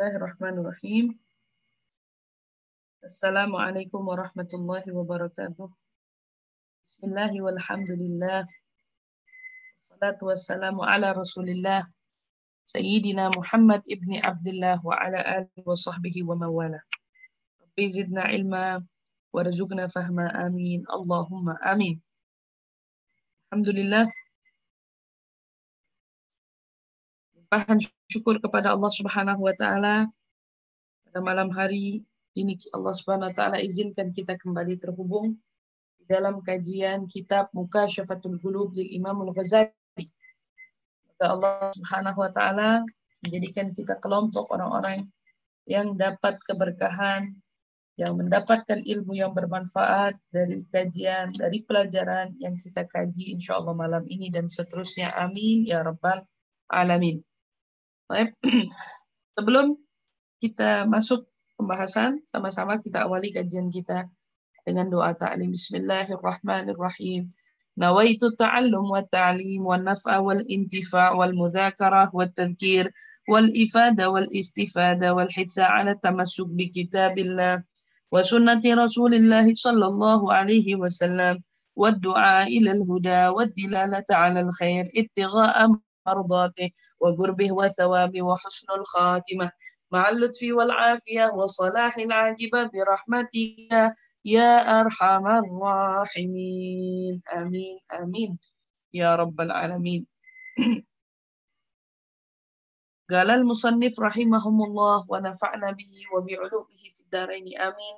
Bismillahirrahmanirrahim. Assalamualaikum warahmatullahi wabarakatuh. Bismillahi walhamdulillah. Wassalatu wassalamu ala rasulillah. Sayyidina Muhammad ibni Abdullah wa ala alihi wa sahbihi wa mawala. Rabbi zidna ilma warzuqna fahma amin. Allahumma amin. Alhamdulillah. Limpahan syukur kepada Allah Subhanahu wa taala. Pada malam hari ini Allah Subhanahu wa taala izinkan kita kembali terhubung di dalam kajian kitab Mukasyafatul Qulub lil Imam Al-Ghazali. Maka Allah Subhanahu wa taala menjadikan kita kelompok orang-orang yang dapat keberkahan, yang mendapatkan ilmu yang bermanfaat dari kajian, dari pelajaran yang kita kaji insyaallah malam ini dan seterusnya. Amin ya rabbal alamin. Baik. Sebelum kita masuk pembahasan, sama-sama kita awali kajian kita dengan doa ta'lim. Bismillahirrahmanirrahim. Nawaitu ta'allum wa ta'lim wa naf'a wal intifa' wal mudzakarah wa tadhkir wal ifada wal istifada wal hitsa 'ala tamassuk bi kitabillah wa sunnati Rasulillah sallallahu alaihi wasallam wa du'a ila al-huda wa dilalata 'ala al-khair ibtigha'a mardatihi wa qurbih wa thawabi wa husnul khatimah ma'al lutfi wal afiyah wa salahil 'aqibah bi rahmatika ya arhamar rahimin. Amin amin ya rabbal alamin. Galal musannif rahimahumullah wa nafa'na bihi wa bi'ulumihi fid dharain. Amin.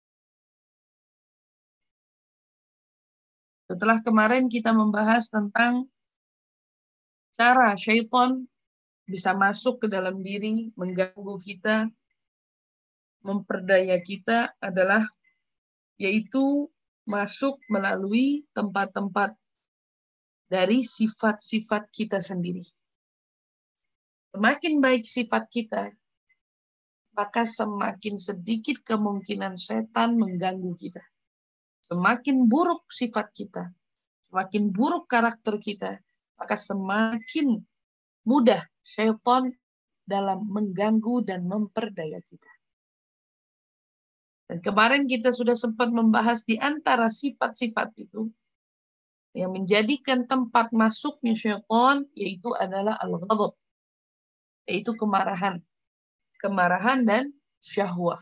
Setelah kemarin kita membahas tentang cara syaitan bisa masuk ke dalam diri, mengganggu kita, memperdaya kita adalah yaitu masuk melalui tempat-tempat dari sifat-sifat kita sendiri. Semakin baik sifat kita, maka semakin sedikit kemungkinan setan mengganggu kita. Semakin buruk sifat kita, semakin buruk karakter kita, maka semakin mudah setan dalam mengganggu dan memperdaya kita. Dan kemarin kita sudah sempat membahas di antara sifat-sifat itu yang menjadikan tempat masuknya syaitan yaitu adalah al-ghadab, yaitu kemarahan. Kemarahan dan syahwah.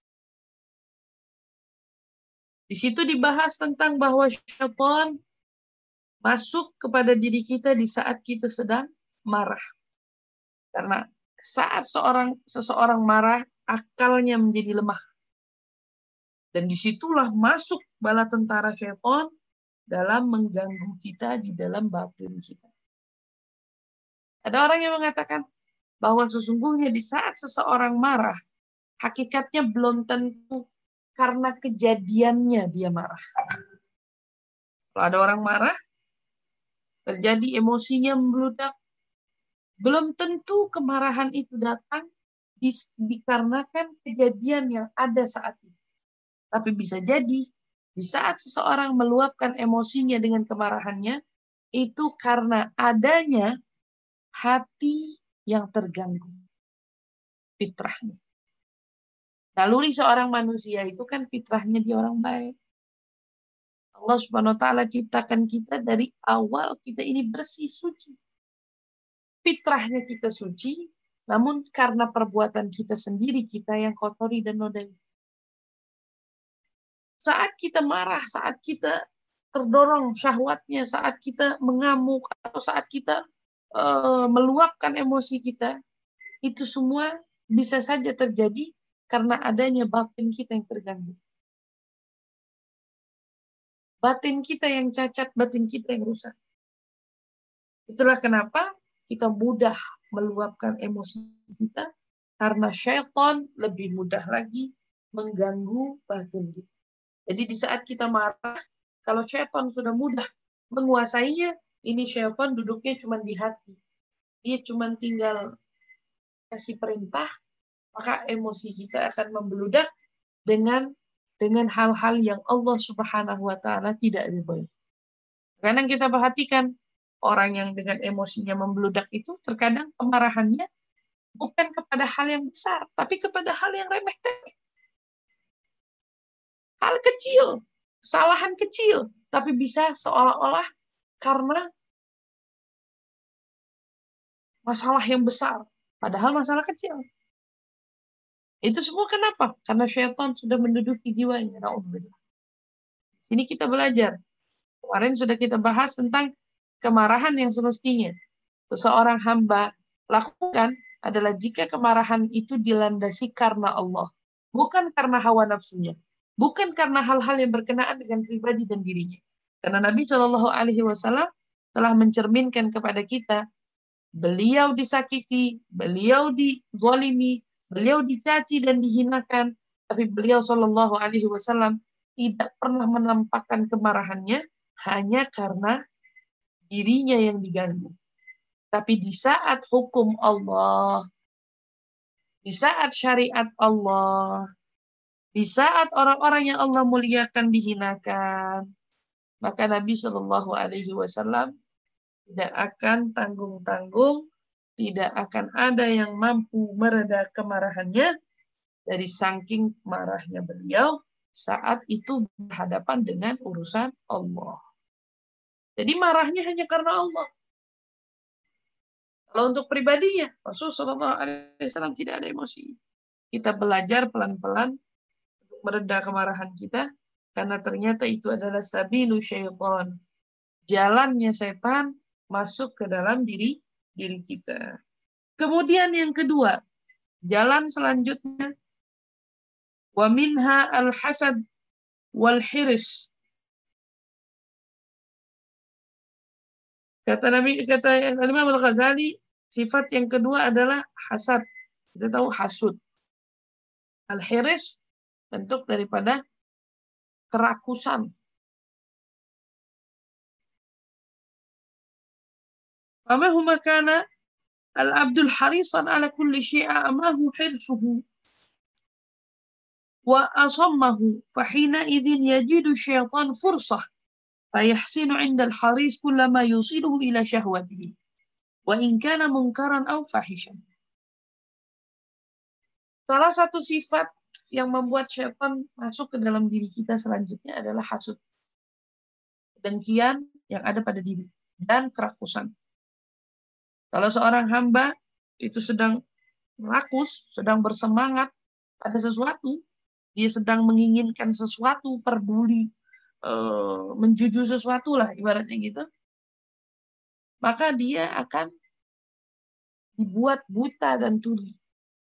Di situ dibahas tentang bahwa syaitan masuk kepada diri kita di saat kita sedang marah. Karena saat seseorang marah, akalnya menjadi lemah. Dan disitulah masuk bala tentara syaitan dalam mengganggu kita di dalam batin kita. Ada orang yang mengatakan bahwa sesungguhnya di saat seseorang marah, hakikatnya belum tentu karena kejadiannya dia marah. Kalau ada orang marah, terjadi emosinya membludak, belum tentu kemarahan itu datang dikarenakan kejadian yang ada saat itu. Tapi bisa jadi di saat seseorang meluapkan emosinya dengan kemarahannya, itu karena adanya hati yang terganggu. Fitrahnya. Naluri seorang manusia itu kan fitrahnya dia orang baik. Allah Subhanahu wa taala ciptakan kita dari awal kita ini bersih, suci. Fitrahnya kita suci, namun karena perbuatan kita sendiri kita yang kotori dan nodai. Saat kita marah, saat kita terdorong syahwatnya, saat kita mengamuk, atau saat kita meluapkan emosi kita, itu semua bisa saja terjadi karena adanya batin kita yang terganggu. Batin kita yang cacat, batin kita yang rusak. Itulah kenapa kita mudah meluapkan emosi kita, karena syaitan lebih mudah lagi mengganggu batin kita. Jadi di saat kita marah, kalau syaitan sudah mudah menguasainya, ini syaitan duduknya cuma di hati. Dia cuma tinggal kasih perintah, maka emosi kita akan membeludak dengan hal-hal yang Allah Subhanahu wa taala tidak ridhoi. Kadang kita perhatikan orang yang dengan emosinya membeludak itu terkadang kemarahannya Bukan kepada hal yang besar, tapi kepada hal yang remeh-temeh. Hal kecil, kesalahan kecil, tapi bisa seolah-olah karena masalah yang besar. Padahal masalah kecil. Itu semua kenapa? Karena syaitan sudah menduduki jiwanya. Na'udzubillah. Ini kita belajar. Kemarin sudah kita bahas tentang kemarahan yang semestinya seseorang hamba lakukan adalah jika kemarahan itu dilandasi karena Allah. Bukan karena hawa nafsunya. Bukan karena hal-hal yang berkenaan dengan pribadi dan dirinya. Karena Nabi Shallallahu Alaihi Wasallam telah mencerminkan kepada kita, beliau disakiti, beliau dizalimi, beliau dicaci dan dihinakan, tapi beliau Shallallahu Alaihi Wasallam tidak pernah menampakkan kemarahannya hanya karena dirinya yang diganggu. Tapi di saat hukum Allah, di saat syariat Allah, di saat orang-orang yang Allah muliakan dihinakan, maka Nabi Shallallahu Alaihi Wasallam tidak akan tanggung-tanggung, tidak akan ada yang mampu mereda kemarahannya dari saking marahnya beliau saat itu berhadapan dengan urusan Allah. Jadi marahnya hanya karena Allah. Kalau untuk pribadinya, Rasulullah SAW tidak ada emosi. Kita belajar pelan-pelan untuk mereda kemarahan kita, karena ternyata itu adalah sabilu syaitan. Jalannya setan masuk ke dalam diri kita. Kemudian yang kedua, jalan selanjutnya, wa minha al-hasad wal hiris. Kata Imam Al-Ghazali, sifat yang kedua adalah hasad. Kita tahu hasud. Al-hiris bentuk daripada kerakusan. Famahuma kana al-abdul harisan ala kulli syai'a amahu hirsuhu wa asammahu fahina idhin yajidu syaitan fursah fayahsinu 'inda al-haris kullama yusiluhu ila syahwatihi wa in kana munkaran aw fahishan. Salah satu sifat yang membuat syaitan masuk ke dalam diri kita selanjutnya adalah hasud. Dengkian yang ada pada diri dan kerakusan. Kalau seorang hamba itu sedang rakus, sedang bersemangat pada sesuatu, dia sedang menginginkan sesuatu, peduli, menjuju sesuatu lah ibaratnya gitu, maka dia akan dibuat buta dan tuli.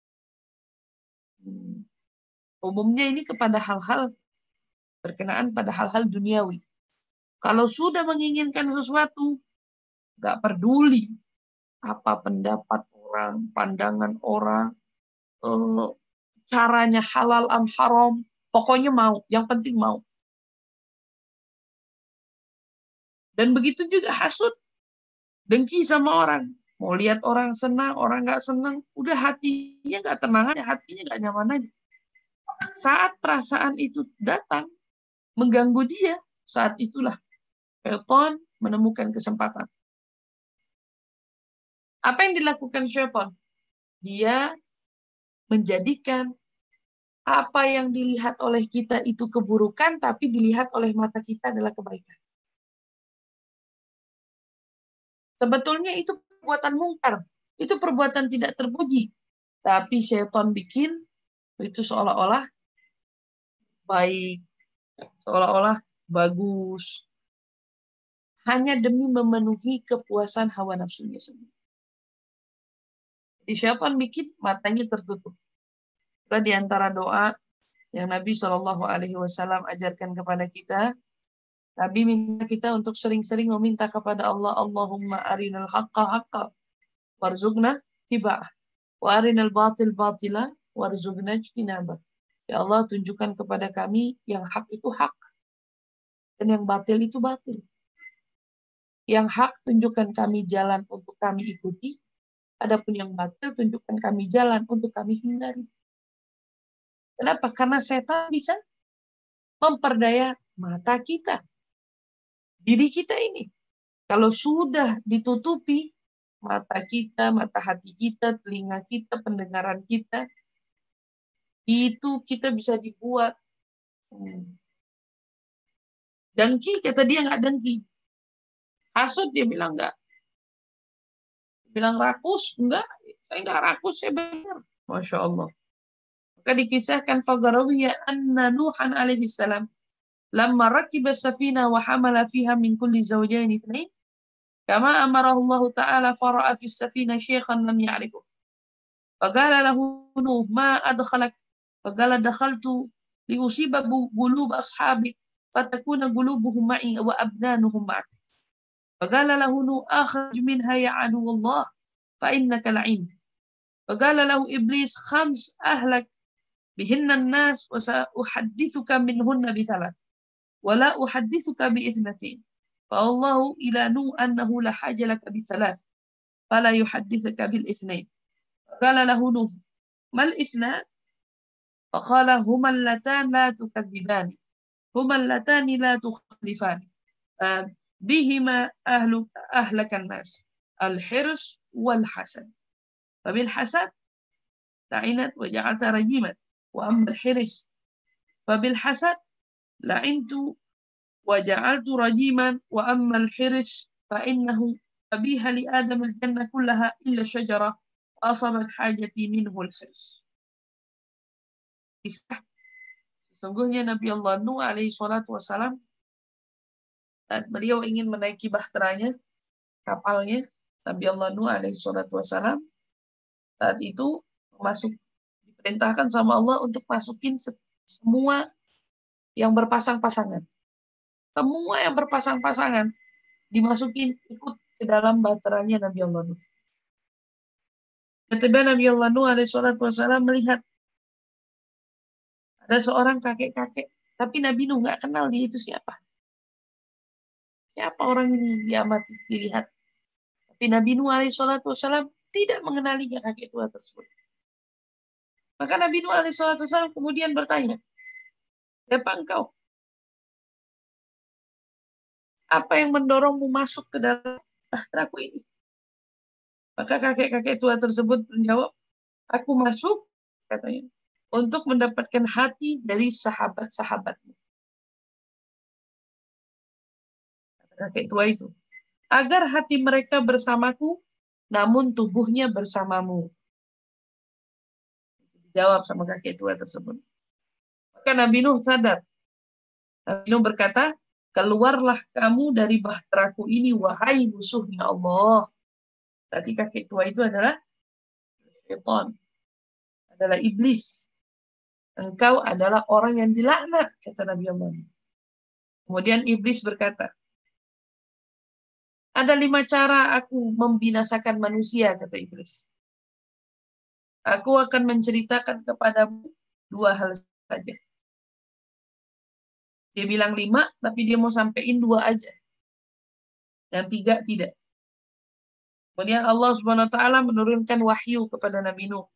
Umumnya ini kepada hal-hal berkenaan pada hal-hal duniawi. Kalau sudah menginginkan sesuatu, gak peduli apa pendapat orang, pandangan orang, caranya halal am haram, pokoknya mau, yang penting mau. Dan begitu juga hasud, dengki sama orang. Mau lihat orang senang, orang gak senang, udah hatinya gak tenang aja, hatinya gak nyaman aja. Saat perasaan itu datang, mengganggu dia, saat itulah syaitan menemukan kesempatan. Apa yang dilakukan syaitan? Dia menjadikan apa yang dilihat oleh kita itu keburukan, tapi dilihat oleh mata kita adalah kebaikan. Sebetulnya itu perbuatan mungkar, itu perbuatan tidak terpuji. Tapi syaitan bikin itu seolah-olah baik, seolah-olah bagus, hanya demi memenuhi kepuasan hawa nafsunya sendiri. Jadi syaitan bikin matanya tertutup. Kita di antara doa yang Nabi Shallallahu Alaihi Wasallam ajarkan kepada kita, Nabi minta kita untuk sering-sering meminta kepada Allah, Allahumma arinal haqqa haqqa warzuqna tiba'ah wa arinal batil batila warzuqna ijtinabah. Ya Allah, tunjukkan kepada kami yang hak itu hak dan yang batil itu batil. Yang hak tunjukkan kami jalan untuk kami ikuti, adapun yang batil tunjukkan kami jalan untuk kami hindari. Kenapa? Karena setan bisa memperdaya mata kita, diri kita ini. Kalau sudah ditutupi, mata kita, mata hati kita, telinga kita, pendengaran kita, itu kita bisa dibuat. Dengki, kata dia nggak dengki. Hasut, dia bilang nggak. Bilang rakus, enggak. Saya nggak rakus, saya benar. Masya Allah. Maka dikisahkan, fagarawiya anna Nuhan alaihi salam lamma rakiba safina wa hamala fiha min kulli zawjayn ithnain kama amarahu Allah ta'ala fara'a fi safina syekhan lam ya'rifu. Faqala lahu Nuh ma adkhalak. Faqala dakhaltu liusiba qulub ashabi fatakuna qulubuhum ma'i wa abdanuhum ma'ak. Faqala lahu Nuh akhrij minha ya adu Allah fa innaka la'in. Faqala lahu iblis khams ahlak bihinna an-nas wa sa'uhaddithuka minhunna bithalat wa la uhaddithuka bi ithnatin. Fa Allahu ila Nuh annahu la haja laka bithalat fala yuhaddithuka bil ithnain. Faqala lahu Nuh mal ithnan. Faqala huma allatan la tukadzibani huma allatani la tukhlifani bihima ahlakan nas al-hirs wal hasad. Fabil hasad la'inat wa ja'alta rajiman wa amma al-hirs fabil hasad la'intu wa ja'altu rajiman wa amma al-hirs fa innahu abiha li adam al-jannah kullaha illa syajara asabat hajati minhu al-hirs. Kisah sesungguhnya Nabi Allah Nuh alaihi salatu wassalam, saat beliau ingin menaiki bahteranya, kapalnya, Nabi Allah Nuh alaihi salatu wassalam, saat itu diperintahkan sama Allah untuk masukin semua yang berpasang-pasangan. Semua yang berpasang-pasangan dimasukin ikut ke dalam bahteranya Nabi Allah Nuh. Ketika Nabi Allah Nuh alaihi salatu wassalam melihat ada seorang kakek-kakek, tapi Nabi Nuh nggak kenal dia itu siapa. Siapa orang ini, diamati, dilihat. Tapi Nabi Nuh alaihi salatu wassalam tidak mengenalinya kakek tua tersebut. Maka Nabi Nuh alaihi salatu wassalam kemudian bertanya, siapa engkau? Apa yang mendorongmu masuk ke dalam bahteraku ini? Maka kakek-kakek tua tersebut menjawab, aku masuk, katanya, untuk mendapatkan hati dari sahabat-sahabatmu. Kakek tua itu, agar hati mereka bersamaku, namun tubuhnya bersamamu. Dijawab sama kakek tua tersebut. Maka Nabi Nuh sadar. Nabi Nuh berkata, keluarlah kamu dari bahteraku ini, wahai musuhnya Allah. Tadi kakek tua itu adalah syaitan, adalah iblis. Engkau adalah orang yang dilaknat, kata Nabi Allah. Kemudian iblis berkata, ada 5 cara aku membinasakan manusia, kata iblis. Aku akan menceritakan kepadamu 2 hal saja. Dia bilang 5, tapi dia mau sampein 2 aja. Yang 3 tidak. Kemudian Allah Subhanahu wa taala menurunkan wahyu kepada Nabi Nuh.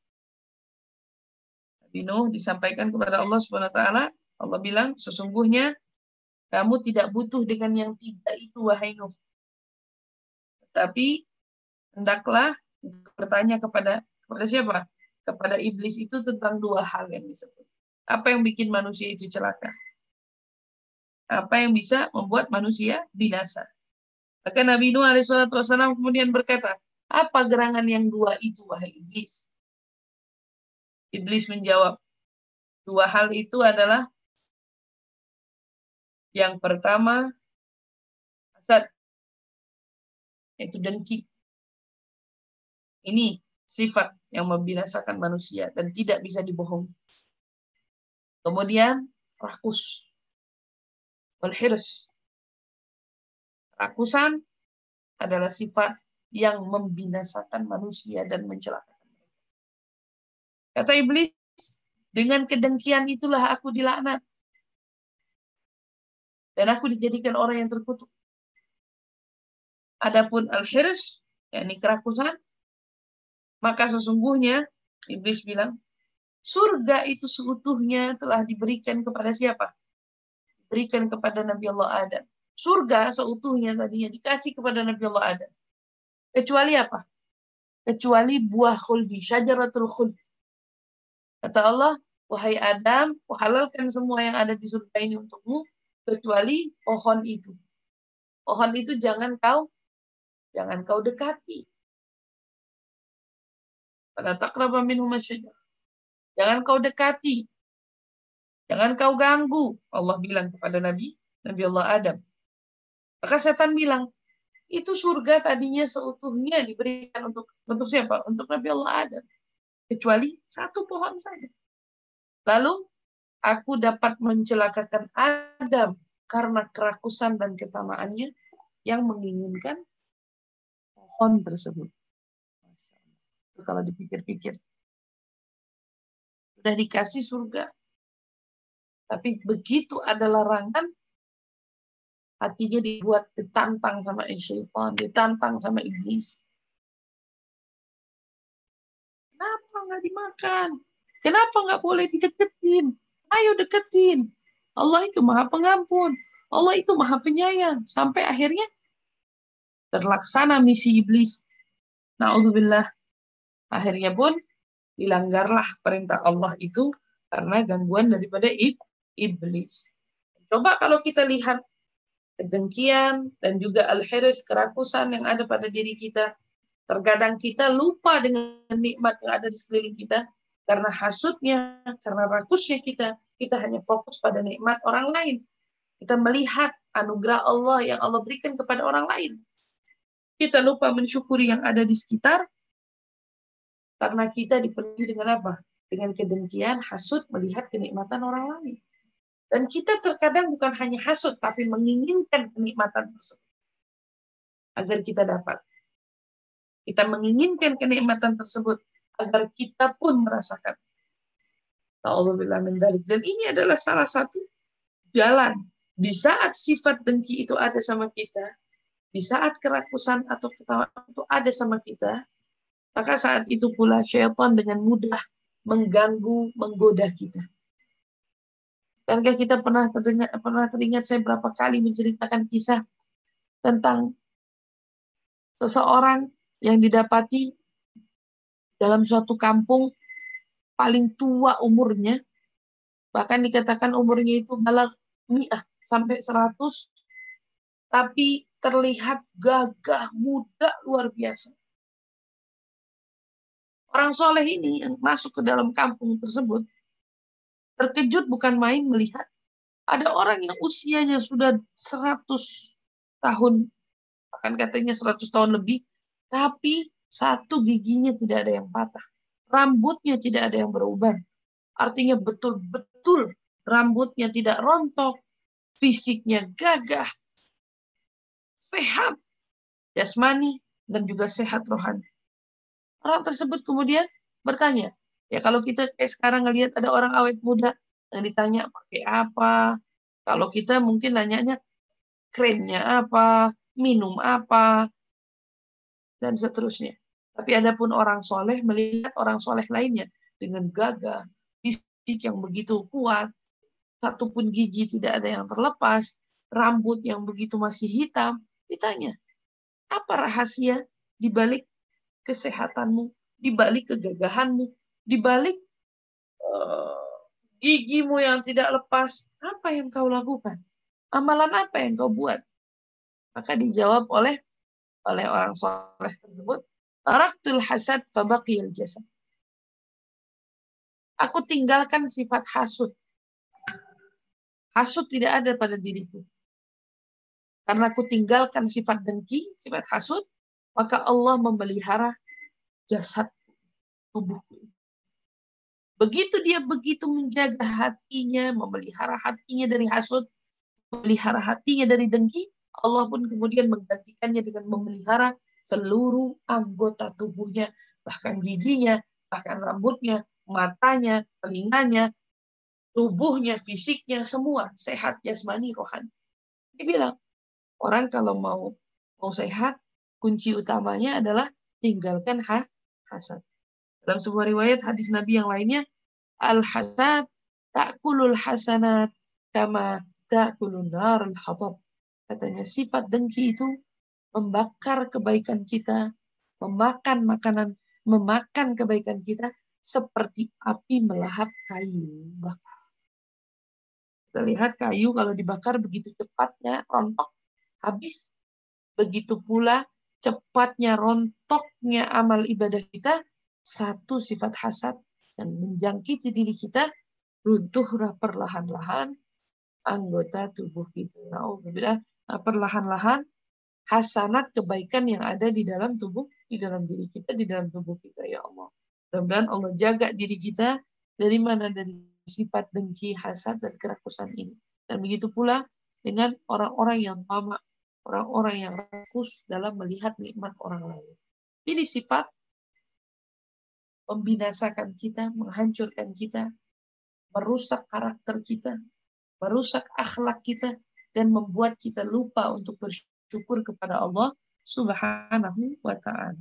Nabi Nuh disampaikan kepada Allah Subhanahu wa taala, Allah bilang, sesungguhnya kamu tidak butuh dengan yang 3 itu, wahai Nuh. Tapi hendaklah bertanya kepada siapa? Kepada iblis itu tentang 2 hal yang disebut. Apa yang bikin manusia itu celaka? Apa yang bisa membuat manusia binasa? Maka Nabi Nuh alaihi salatu wasallam kemudian berkata, apa gerangan yang 2 itu, wahai iblis? Iblis menjawab, 2 hal itu adalah yang pertama, hasad, yaitu dengki. Ini sifat yang membinasakan manusia dan tidak bisa dibohongi. Kemudian rakus, wal hirs. Rakusan adalah sifat yang membinasakan manusia dan mencelakakan. Kata iblis, dengan kedengkian itulah aku dilaknat. Dan aku dijadikan orang yang terkutuk. Adapun al-hirs, yakni kerakusan, maka sesungguhnya, iblis bilang, surga itu seutuhnya telah diberikan kepada siapa? Diberikan kepada Nabi Allah Adam. Surga seutuhnya tadinya dikasih kepada Nabi Allah Adam. Kecuali apa? kecuali buah khuldi, syajaratul khuld. Kata Allah, wahai Adam, kuhalalkan semua yang ada di surga ini untukmu, kecuali pohon itu. Pohon itu jangan kau dekati. Fala taqraba minhu masyajar. Jangan kau dekati. Jangan kau ganggu. Allah bilang kepada Nabi Allah Adam. Maka setan bilang, itu surga tadinya seutuhnya diberikan untuk siapa? Untuk Nabi Allah Adam. Kecuali satu pohon saja. Lalu aku dapat mencelakakan Adam karena kerakusan dan ketamaannya yang menginginkan pohon tersebut. Itu kalau dipikir-pikir. Sudah dikasih surga. Tapi begitu ada larangan, hatinya dibuat ditantang sama syaitan, ditantang sama iblis. Kenapa nggak dimakan? Kenapa nggak boleh dideketin? Ayo deketin. Allah itu maha pengampun. Allah itu maha penyayang. Sampai akhirnya terlaksana misi iblis. Na'udzubillah. Akhirnya pun dilanggarlah perintah Allah itu karena gangguan daripada iblis. Coba kalau kita lihat kedengkian dan juga al-hirs, kerakusan yang ada pada diri kita. Terkadang kita lupa dengan nikmat yang ada di sekeliling kita karena hasutnya, karena rakusnya kita hanya fokus pada nikmat orang lain. Kita melihat anugerah Allah yang Allah berikan kepada orang lain. Kita lupa mensyukuri yang ada di sekitar karena kita dipenuhi dengan apa? Dengan kedengkian, hasut, melihat kenikmatan orang lain. Dan kita terkadang bukan hanya hasut, tapi menginginkan kenikmatan tersebut agar kita dapat. Kita menginginkan kenikmatan tersebut agar kita pun merasakan. Ta'allubillah min dzalik. Dan ini adalah salah satu jalan. Di saat sifat dengki itu ada sama kita, di saat kerakusan atau ketawa itu ada sama kita, maka saat itu pula syaitan dengan mudah mengganggu, menggoda kita. Karena kita pernah teringat saya berapa kali menceritakan kisah tentang seseorang yang didapati dalam suatu kampung paling tua umurnya, bahkan dikatakan umurnya itu balag mi'ah sampai 100, tapi terlihat gagah, muda, luar biasa. Orang soleh ini yang masuk ke dalam kampung tersebut, terkejut bukan main melihat ada orang yang usianya sudah 100 tahun, bahkan katanya 100 tahun lebih, tapi satu giginya tidak ada yang patah. Rambutnya tidak ada yang beruban. Artinya betul-betul rambutnya tidak rontok, fisiknya gagah, sehat, jasmani, dan juga sehat rohani. Orang tersebut kemudian bertanya, ya kalau kita kayak sekarang ngelihat ada orang awet muda yang ditanya pakai apa, kalau kita mungkin nanyanya kremnya apa, minum apa, dan seterusnya. Tapi adapun orang soleh melihat orang soleh lainnya dengan gagah, fisik yang begitu kuat, satupun gigi tidak ada yang terlepas, rambut yang begitu masih hitam, ditanya, apa rahasia di balik kesehatanmu, di balik kegagahanmu, di balik gigimu yang tidak lepas, apa yang kau lakukan? Amalan apa yang kau buat? Maka dijawab oleh orang soleh tersebut, taraktul hasad fabaqiyal jasad. Aku tinggalkan sifat hasud. Hasud tidak ada pada diriku. Karena aku tinggalkan sifat dengki, sifat hasud, maka Allah memelihara jasad tubuhku. Begitu dia menjaga hatinya, memelihara hatinya dari hasud, memelihara hatinya dari dengki, Allah pun kemudian menggantikannya dengan memelihara seluruh anggota tubuhnya, bahkan giginya, bahkan rambutnya, matanya, telinganya, tubuhnya, fisiknya, semua sehat jasmani rohani. Dia bilang, orang kalau mau sehat, kunci utamanya adalah tinggalkan hasad. Dalam sebuah riwayat hadis Nabi yang lainnya, al-hasad ta'kulul hasanat kama ta'kulun narul hatab. Katanya sifat dengki itu membakar kebaikan kita, memakan makanan memakan kebaikan kita seperti api melahap kayu bakar. Kita lihat kayu kalau dibakar begitu cepatnya rontok, habis. Begitu pula cepatnya rontoknya amal ibadah kita, satu sifat hasad yang menjangkiti diri kita, runtuhlah perlahan-lahan anggota tubuh kita. Alhamdulillah, perlahan-lahan hasanat kebaikan yang ada di dalam tubuh, di dalam diri kita, di dalam tubuh kita, ya Allah. Mudah-mudahan Allah jaga diri kita dari mana, dari sifat dengki, hasad, dan kerakusan ini. Dan begitu pula dengan orang-orang yang tamak, orang-orang yang rakus dalam melihat nikmat orang lain. Ini sifat membinasakan kita, menghancurkan kita, merusak karakter kita, merusak akhlak kita, dan membuat kita lupa untuk bersyukur kepada Allah Subhanahu wa ta'ala.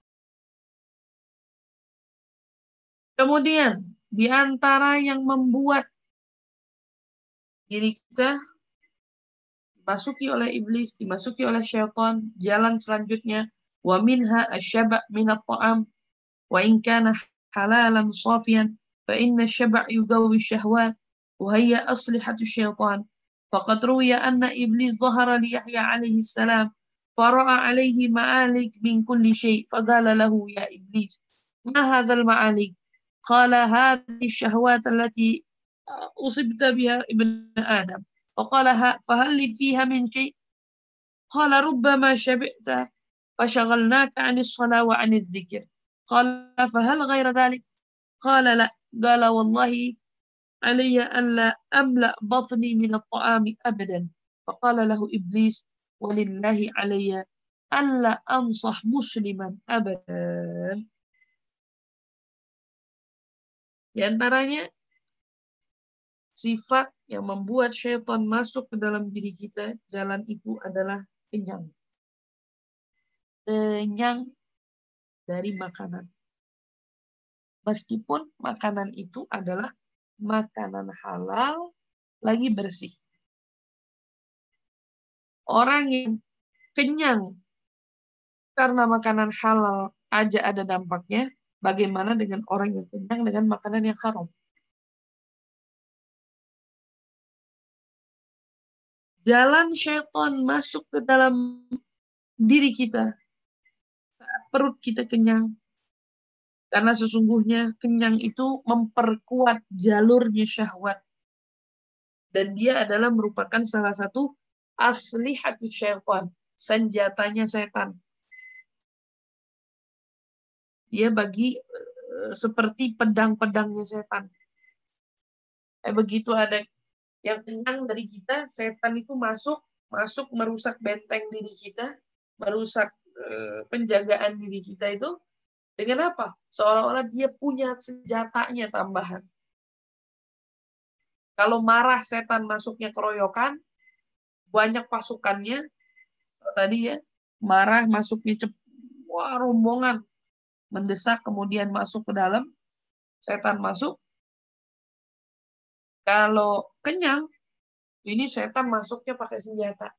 Kemudian, di antara yang membuat diri kita dimasuki oleh iblis, dimasuki oleh syaitan, jalan selanjutnya, wa minha asyaba' minat ta'am, wa in kana halalan safiyan, fa inna syaba' yugawi syahwat, wa hiya aslihatu syaitan. Faqad ruwiya anna iblis zahara li Yahya alaihi salam, fara'a alaihi ma'alik min kulli syai', faqala lahu ya iblis, ma hadzal ma'alik? Qala hadhihi syahwat allati أصبت بها ابن آدم. فقال فهل لي فيها من شيء؟ قال ربما شبعت فشغلناك عن الصلاة وعن الذكر. قال فهل غير ذلك؟ قال لا. قال والله علي أن لا أملأ بطني من الطعام أبدا. فقال له إبليس ولله علي ألا أنصح مسلما أبدا. Di antaranya sifat yang membuat syaitan masuk ke dalam diri kita, jalan itu adalah kenyang. Kenyang dari makanan. Meskipun makanan itu adalah makanan halal, lagi bersih. Orang yang kenyang karena makanan halal aja ada dampaknya, bagaimana dengan orang yang kenyang dengan makanan yang haram? Jalan syaitan masuk ke dalam diri kita saat perut kita kenyang. Karena sesungguhnya kenyang itu memperkuat jalurnya syahwat. Dan dia adalah merupakan salah satu aslihatus syaitan, senjatanya setan. Dia seperti pedang-pedangnya setan. Begitu ada yang kenyang dari kita, setan itu masuk merusak benteng diri kita, merusak penjagaan diri kita itu dengan apa? Seolah-olah dia punya senjatanya tambahan. Kalau marah setan masuknya keroyokan, banyak pasukannya. Tadi ya, marah masuknya rombongan mendesak, kemudian masuk ke dalam, setan masuk. Kalau kenyang, ini setan masuknya pakai senjata.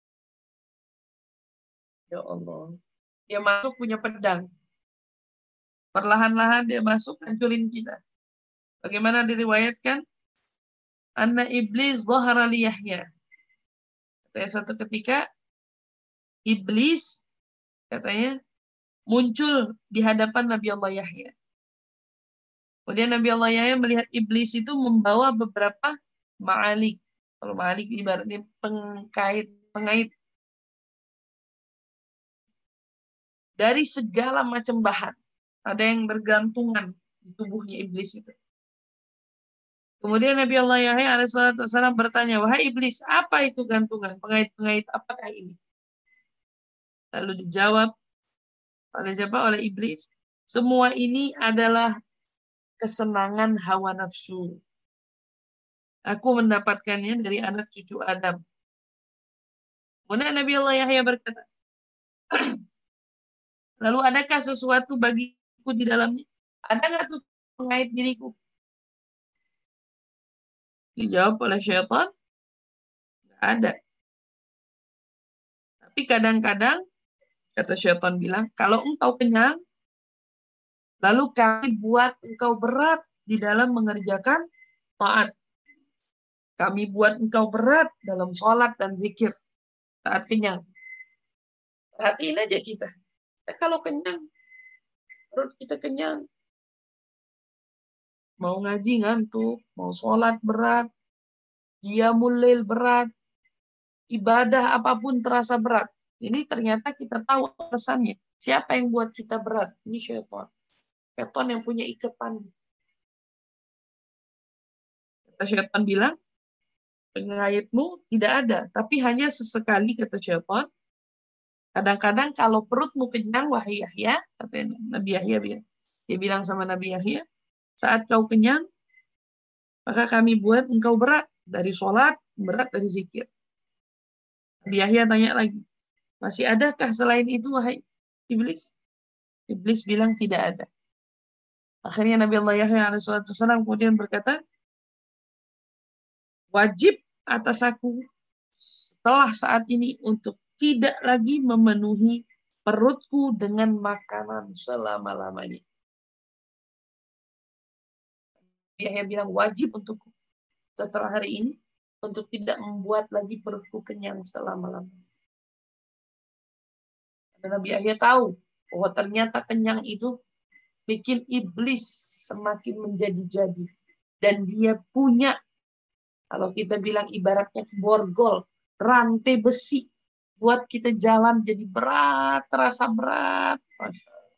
Ya Allah. Dia masuk punya pedang. Perlahan-lahan dia masuk hancurin kita. Bagaimana diriwayatkan? Anna iblis zahara li Yahya. Katanya satu ketika iblis katanya muncul di hadapan Nabi Allah Yahya. Kemudian Nabi Allah Yahya melihat iblis itu membawa beberapa ma'alik. Kalau ma'alik ibaratnya pengait dari segala macam bahan. Ada yang bergantungan di tubuhnya iblis itu. Kemudian Nabi Allah Yahya alaihissalam bertanya, wahai iblis, apa itu gantungan? Pengait-pengait apakah ini? Lalu dijawab oleh siapa? Oleh iblis. Semua ini adalah kesenangan hawa nafsu. Aku mendapatkannya dari anak cucu Adam. Kemudian Nabi Allah Yahya berkata, lalu adakah sesuatu bagiku di dalamnya? Ada nggak tuh pengait diriku? Dijawab oleh syaitan, nggak ada. Tapi kadang-kadang, kata syaitan bilang, kalau engkau kenyang, Lalu kami buat engkau berat di dalam mengerjakan taat. Kami buat engkau berat dalam sholat dan zikir saat kenyang. Perhatiin aja kita. Kalau kenyang, perut kita kenyang. Mau ngaji ngantuk, mau sholat berat, qiyamul lail berat, ibadah apapun terasa berat. Ini ternyata kita tahu alasannya. Siapa yang buat kita berat? Ini syaitan. Syaitan yang punya ikatan. Kata syaitan bilang, pengayatmu tidak ada. Tapi hanya sesekali, kata syaitan. Kadang-kadang kalau perutmu kenyang, wahai Yahya, kata Nabi Yahya bilang. Dia bilang sama Nabi Yahya, saat kau kenyang, maka kami buat engkau berat dari sholat, berat dari zikir. Nabi Yahya tanya lagi, masih adakah selain itu, wahai iblis? Iblis bilang tidak ada. Akhirnya Nabi Allah Yahya alaihissalam kemudian berkata, wajib atas aku setelah saat ini untuk tidak lagi memenuhi perutku dengan makanan selama-lamanya. Yahya bilang wajib untukku setelah hari ini untuk tidak membuat lagi perutku kenyang selama-lamanya. Dan Nabi Yahya tahu bahwa ternyata kenyang itu bikin iblis semakin menjadi-jadi. Dan dia punya, kalau kita bilang ibaratnya borgol, rantai besi. Buat kita jalan jadi berat, terasa berat. Masya Allah.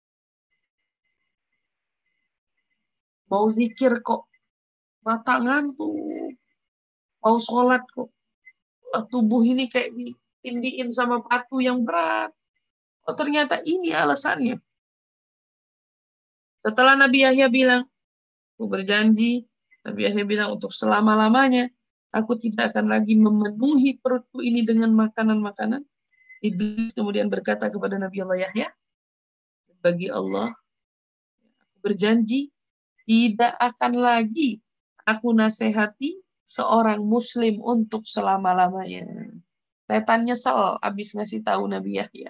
Mau zikir kok, mata ngantuk. Mau sholat kok, tubuh ini kayak ditindiin sama batu yang berat. Oh ternyata ini alasannya. Setelah Nabi Yahya bilang, aku berjanji, Nabi Yahya bilang untuk selama-lamanya, aku tidak akan lagi memenuhi perutku ini dengan makanan-makanan. Iblis kemudian berkata kepada Nabi Allah Yahya, bagi Allah, aku berjanji, tidak akan lagi aku nasihati seorang muslim untuk selama-lamanya. Setan nyesel habis ngasih tahu Nabi Yahya.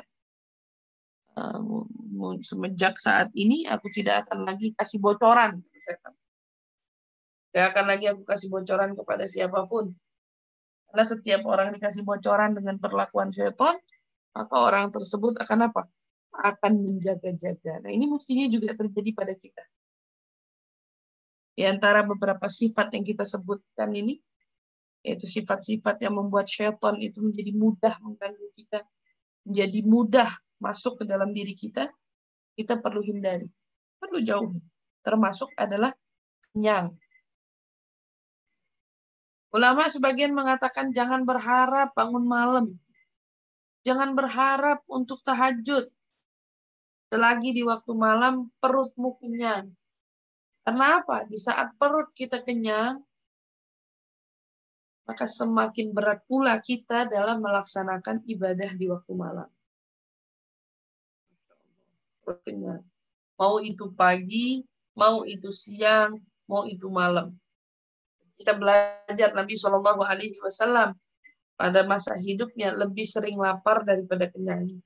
Semenjak saat ini aku tidak akan lagi kasih bocoran ke setan. Tidak akan lagi aku kasih bocoran kepada siapapun. Karena setiap orang dikasih bocoran dengan perlakuan setan, maka orang tersebut akan apa? Akan menjaga-jaga. Nah ini mestinya juga terjadi pada kita. Di antara beberapa sifat yang kita sebutkan ini, yaitu sifat-sifat yang membuat setan itu menjadi mudah mengganggu kita, menjadi mudah masuk ke dalam diri kita perlu hindari, perlu jauhi. Termasuk adalah kenyang. Ulama sebagian mengatakan jangan berharap bangun malam. Jangan berharap untuk tahajud. Selagi di waktu malam perutmu kenyang. Kenapa? Di saat perut kita kenyang, maka semakin berat pula kita dalam melaksanakan ibadah di waktu malam. Perut kenyang. Mau itu pagi, mau itu siang, mau itu malam. Kita belajar Nabi SAW pada masa hidupnya lebih sering lapar daripada kenyang.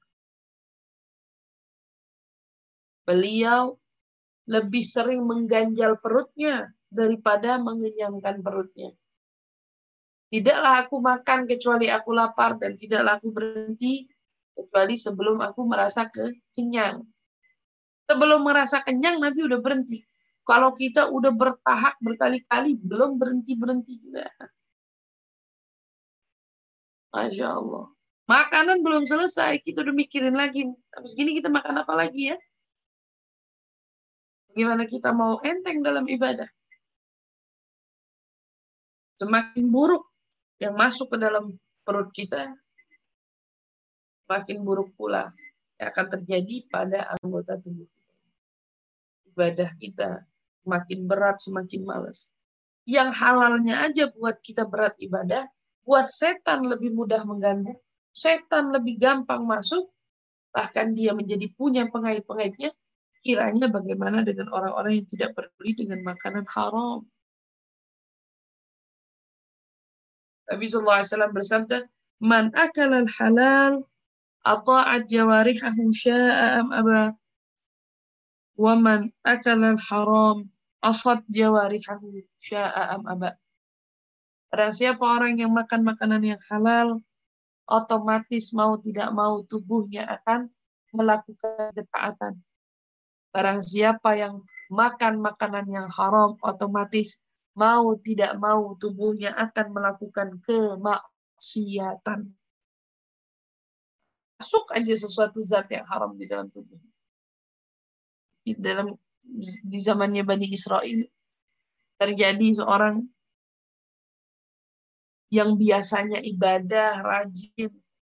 Beliau lebih sering mengganjal perutnya daripada mengenyangkan perutnya. Tidaklah aku makan kecuali aku lapar dan tidaklah aku berhenti kecuali sebelum aku merasa kenyang. Sebelum merasa kenyang Nabi udah berhenti. Kalau kita udah bertahap berkali-kali belum berhenti-berhenti juga. Masya Allah. Makanan belum selesai, kita udah mikirin lagi. Habis gini kita makan apa lagi ya? Bagaimana kita mau enteng dalam ibadah? Semakin buruk yang masuk ke dalam perut kita, makin buruk pula yang akan terjadi pada anggota tubuh kita. Ibadah kita semakin berat, semakin malas. Yang halalnya aja buat kita berat ibadah, buat setan lebih mudah mengganggu, setan lebih gampang masuk, bahkan dia menjadi punya pengait-pengaitnya. Kiranya bagaimana dengan orang-orang yang tidak peduli dengan makanan haram. Nabi SAW bersabda, Man akal al-halal ata'at jawarihahu sya'am aba. Waman akala al-haram asad jawarihahu sya'a am aba. Barang siapa orang yang makan makanan yang halal, otomatis mau tidak mau tubuhnya akan melakukan ketaatan. Barang siapa yang makan makanan yang haram, otomatis mau tidak mau tubuhnya akan melakukan kemaksiatan. Masuk aja sesuatu zat yang haram di dalam tubuh. Di zamannya Bani Israel terjadi seorang yang biasanya ibadah, rajin.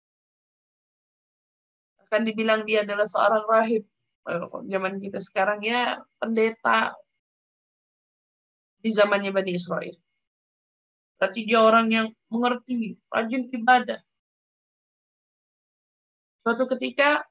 Akan dibilang dia adalah seorang rahib. Zaman kita sekarang ya pendeta di zamannya Bani Israel. Berarti dia orang yang mengerti, rajin ibadah. Suatu ketika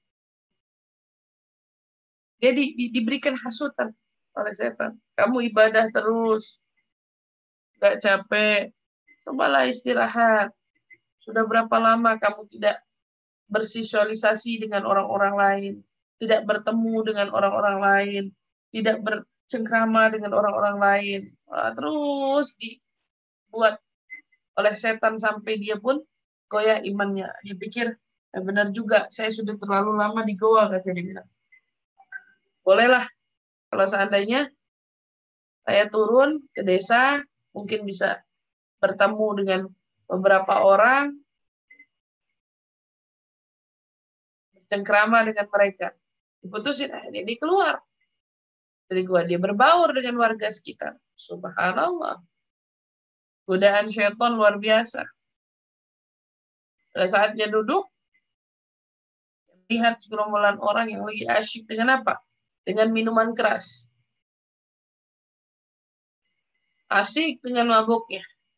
dia diberikan hasutan oleh setan. Kamu ibadah terus, gak capek, cobalah istirahat. Sudah berapa lama kamu tidak bersosialisasi dengan orang-orang lain, tidak bertemu dengan orang-orang lain, tidak bercengkrama dengan orang-orang lain. Terus dibuat oleh setan sampai dia pun goyah imannya. Dia pikir, benar juga, saya sudah terlalu lama di goa, kata dia bilang. Bolehlah, kalau seandainya saya turun ke desa, mungkin bisa bertemu dengan beberapa orang, bercengkrama dengan mereka. Diputusin, akhirnya dia keluar dari gua. Dia berbaur dengan warga sekitar. Subhanallah. Godaan syaitan luar biasa. Pada saat dia duduk, lihat segerombolan orang yang lagi asyik dengan apa? Dengan minuman keras. Asyik dengan mabuknya.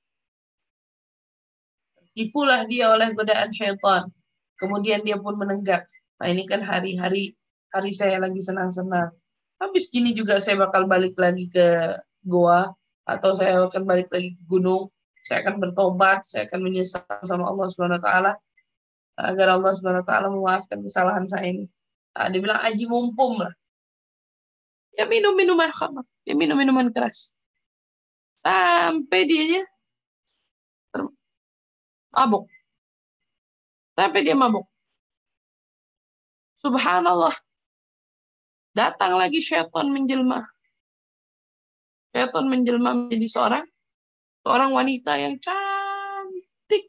Tipulah dia oleh godaan syaitan. Kemudian dia pun menenggak. Nah, ini kan hari-hari saya lagi senang-senang. Habis gini juga saya bakal balik lagi ke goa, atau saya akan balik lagi ke gunung. Saya akan bertobat, saya akan menyesal sama Allah Subhanahu wa taala agar Allah Subhanahu wa taala memaafkan kesalahan saya ini. Nah, dia bilang aji mumpung lah. Ya minum minuman khamar, dia minum minuman keras. Sampai dia mabuk. Sampai dia mabuk. Subhanallah. Datang lagi syaitan menjelma. Syaitan menjelma menjadi seorang wanita yang cantik.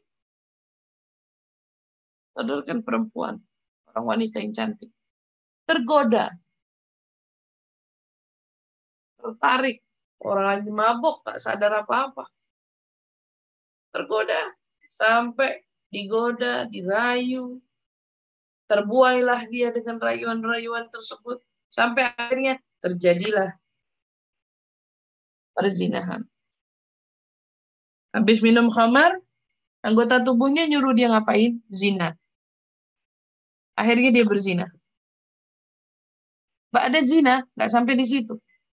Saudarakan perempuan, orang wanita yang cantik. Tergoda. Tertarik. Orang lagi mabuk, tak sadar apa-apa. Tergoda. Sampai digoda, dirayu. Terbuailah dia dengan rayuan-rayuan tersebut. Sampai akhirnya terjadilah perzinahan. Habis minum khamar, anggota tubuhnya nyuruh dia ngapain? Zina. Akhirnya dia berzina. Ada zina, nggak sampai di situ.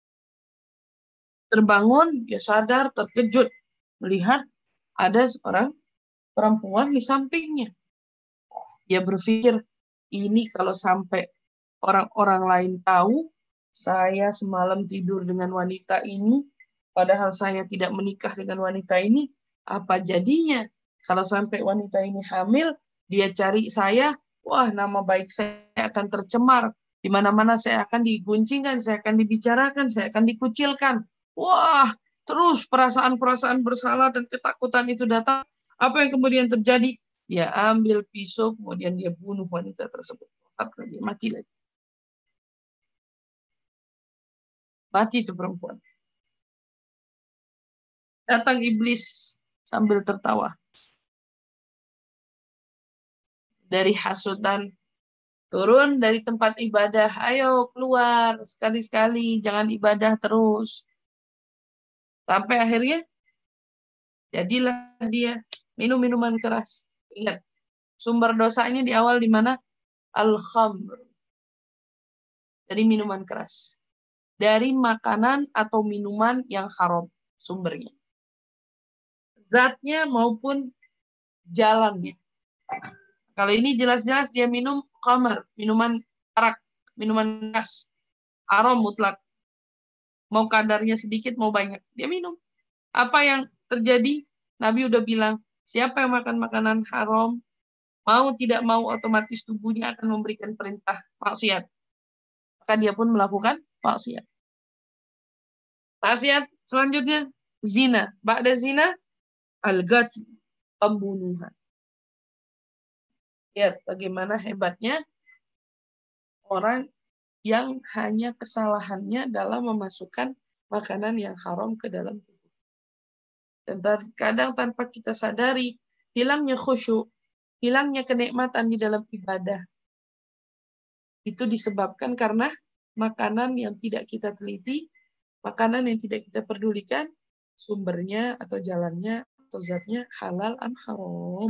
Terbangun, dia sadar, terkejut. Melihat ada seorang perempuan di sampingnya. Dia berpikir, ini kalau sampai orang-orang lain tahu, saya semalam tidur dengan wanita ini, padahal saya tidak menikah dengan wanita ini, apa jadinya? Kalau sampai wanita ini hamil, dia cari saya, wah nama baik saya akan tercemar. Di mana-mana saya akan diguncingkan, saya akan dibicarakan, saya akan dikucilkan. Wah, terus perasaan-perasaan bersalah dan ketakutan itu datang. Apa yang kemudian terjadi? Dia ambil pisau, kemudian dia bunuh wanita tersebut. Dia mati lagi. Mati itu perempuan. Datang iblis sambil tertawa. Dari hasutan, turun dari tempat ibadah. Ayo keluar, sekali-sekali. Jangan ibadah terus. Sampai akhirnya, jadilah dia minum minuman keras. Ingat, sumber dosanya di awal di mana? Al-khamr. Dari minuman keras. Dari makanan atau minuman yang haram sumbernya. Zatnya maupun jalannya. Kalau ini jelas-jelas dia minum khamr, minuman arak, minuman keras. Haram mutlak. Mau kadarnya sedikit, mau banyak, dia minum. Apa yang terjadi? Nabi udah bilang, siapa yang makan makanan haram, mau tidak mau otomatis tubuhnya akan memberikan perintah maksiat. Maka dia pun melakukan maksiat. Maksiat selanjutnya, zina. Ba'da zina, al-gatl, pembunuhan. Lihat bagaimana hebatnya orang yang hanya kesalahannya dalam memasukkan makanan yang haram ke dalam tubuh. Dan kadang tanpa kita sadari, hilangnya khusyuk, hilangnya kenikmatan di dalam ibadah. Itu disebabkan karena makanan yang tidak kita teliti, makanan yang tidak kita pedulikan, sumbernya atau jalannya atau zatnya halal atau haram.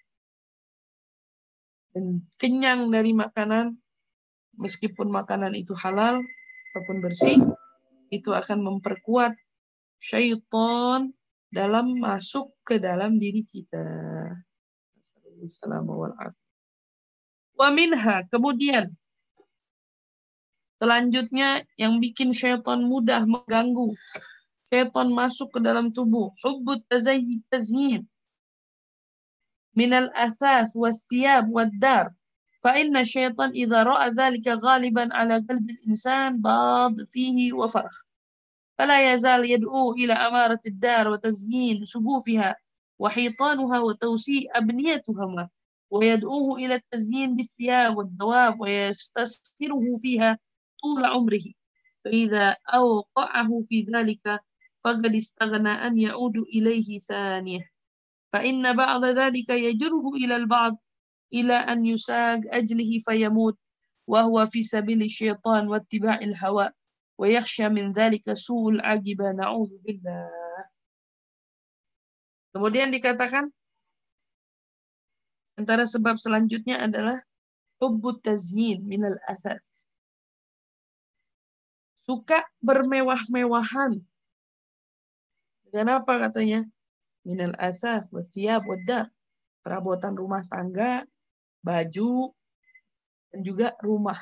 Dan kenyang dari makanan, meskipun makanan itu halal ataupun bersih, itu akan memperkuat syaitan dalam masuk ke dalam diri kita. Assalamualaikum. Wa minha, kemudian selanjutnya yang bikin syaitan mudah mengganggu, syaitan masuk ke dalam tubuh, hubbut tazyin minal athas wathiyab waddar. فإن الشيطان إذا رأى ذلك غالبا على قلب الإنسان باض فيه وفرخ فلا يزال يدعو إلى أمارة الدار وتزيين سقوفها وحيطانها وتوسيع أبنيتها ويدعوه إلى التزيين بالثياب والدواب ويستسخره فيها طول عمره فإذا أوقعه في ذلك فقد استغنى أن يعود إليه ثانية فإن بعض ذلك يجره إلى البعض إلى أن يساق أجله فيموت وهو في سبيل الشيطان واتباع الهوى ويخشى من ذلك سوء العاقبة نعوذ بالله. Kemudian dikatakan antara sebab selanjutnya adalah hubbut tazyin minal athas. Suka bermewah-mewahan. Dengan apa katanya? Minal athas wa thiyab wa dar. Perabotan rumah tangga, baju, dan juga rumah.